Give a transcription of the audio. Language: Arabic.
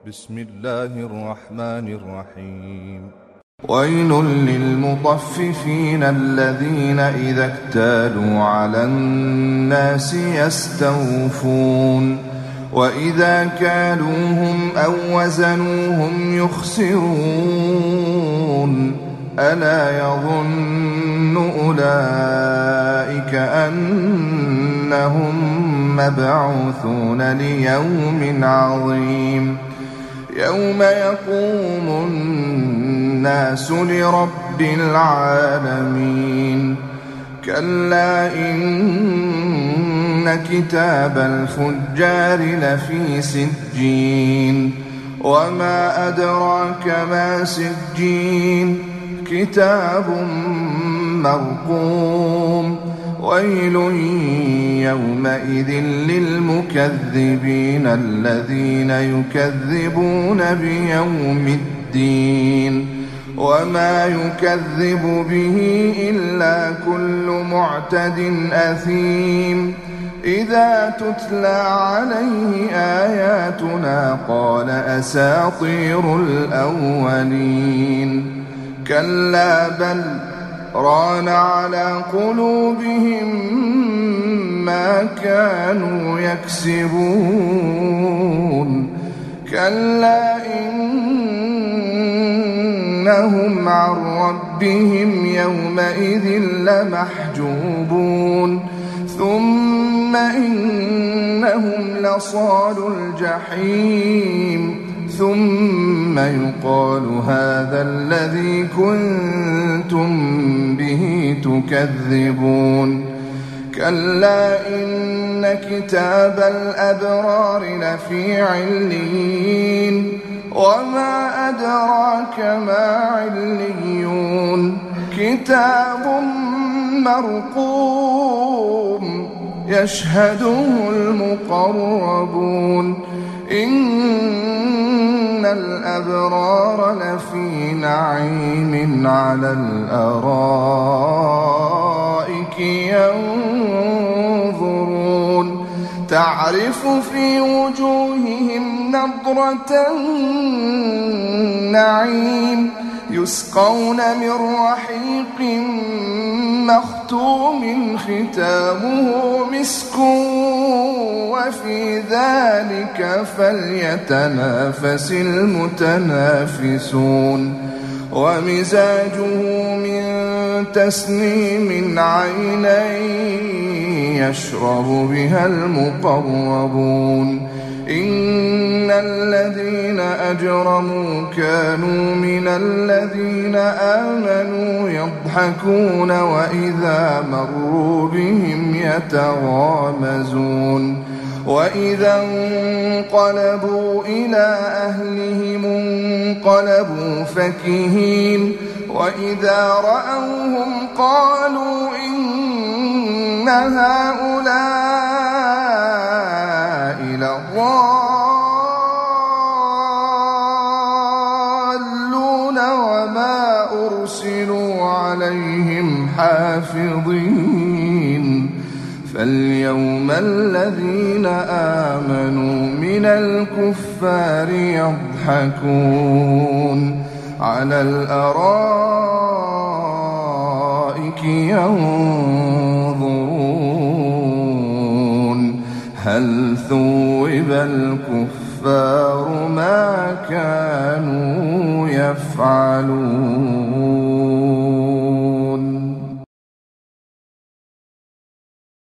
بسم الله الرحمن الرحيم. ويل للمطففين الذين إذا اكتالوا على الناس يستوفون وإذا كالوهم أو وزنوهم يخسرون ألا يظن أولئك أنهم مبعوثون ليوم عظيم يوم يقوم الناس لرب العالمين. كلا إن كتاب الفجار لفي سجين وما أدراك ما سجين كتاب مرقوم. ويل يومئذ للمكذبين الذين يكذبون بيوم الدين وما يكذب به إلا كل معتد أثيم إذا تتلى عليه آياتنا قال أساطير الأولين. كلا بل ران على قلوبهم ما كانوا يكسبون. كلا إنهم عن ربهم يومئذ لمحجوبون ثم إنهم لصال الجحيم ثم يقال هذا الذي كنتم به تكذبون. كلا إن كتاب الأبرار لفي عليين وما أدراك ما عليون كتاب مرقوم يشهده المقربون. إن الأبرار لفي نعيم على الأرائك ينظرون تعرف في وجوههم نضرة النعيم يسقون من رحيق مختوم ختامه مسك وفي ذلك فليتنافس المتنافسون. ومزاجه من تسنيم عينا يشرب بها المقربون. إن الذين أجرموا كانوا من الذين آمنوا يضحكون وإذا مروا بهم يتغامزون. وإذا انقلبوا إلى أهلهم انقلبوا فكهين وإذا رأوهم قالوا إن هؤلاء لضالون وما أرسلوا عليهم حافظين. فاليوم الذين آمنوا من الكفار يضحكون على الأرائك ينظرون هل ثوب الكفار ما كانوا يفعلون.